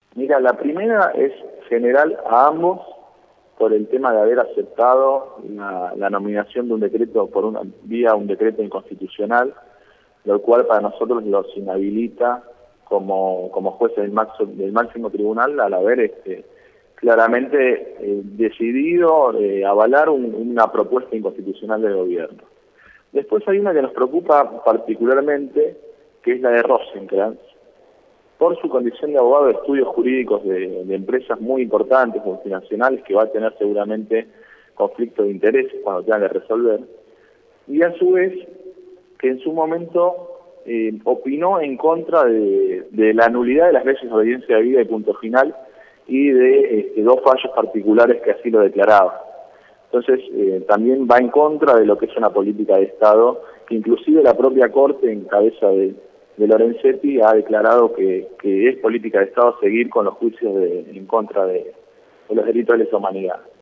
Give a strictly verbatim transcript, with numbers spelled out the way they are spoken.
Mira, la primera es general a ambos por el tema de haber aceptado la, la nominación de un decreto por una vía un decreto inconstitucional, lo cual para nosotros los inhabilita como, como jueces del, maxo, del máximo tribunal al haber este, claramente eh, decidido eh, avalar un, una propuesta inconstitucional del gobierno. Después hay una que nos preocupa particularmente, que es la de Rosenkrantz, por su condición de abogado de estudios jurídicos de, de empresas muy importantes, multinacionales, que va a tener seguramente conflicto de intereses cuando tenga que resolver, y a su vez que en su momento eh, opinó en contra de, de la nulidad de las leyes de obediencia de vida y punto final, y de este, dos fallos particulares que así lo declaraban. Entonces eh, también va en contra de lo que es una política de Estado, que inclusive la propia Corte, en cabeza de de Lorenzetti, ha declarado que, que es política de Estado seguir con los juicios de, en contra de, de los delitos de lesa humanidad.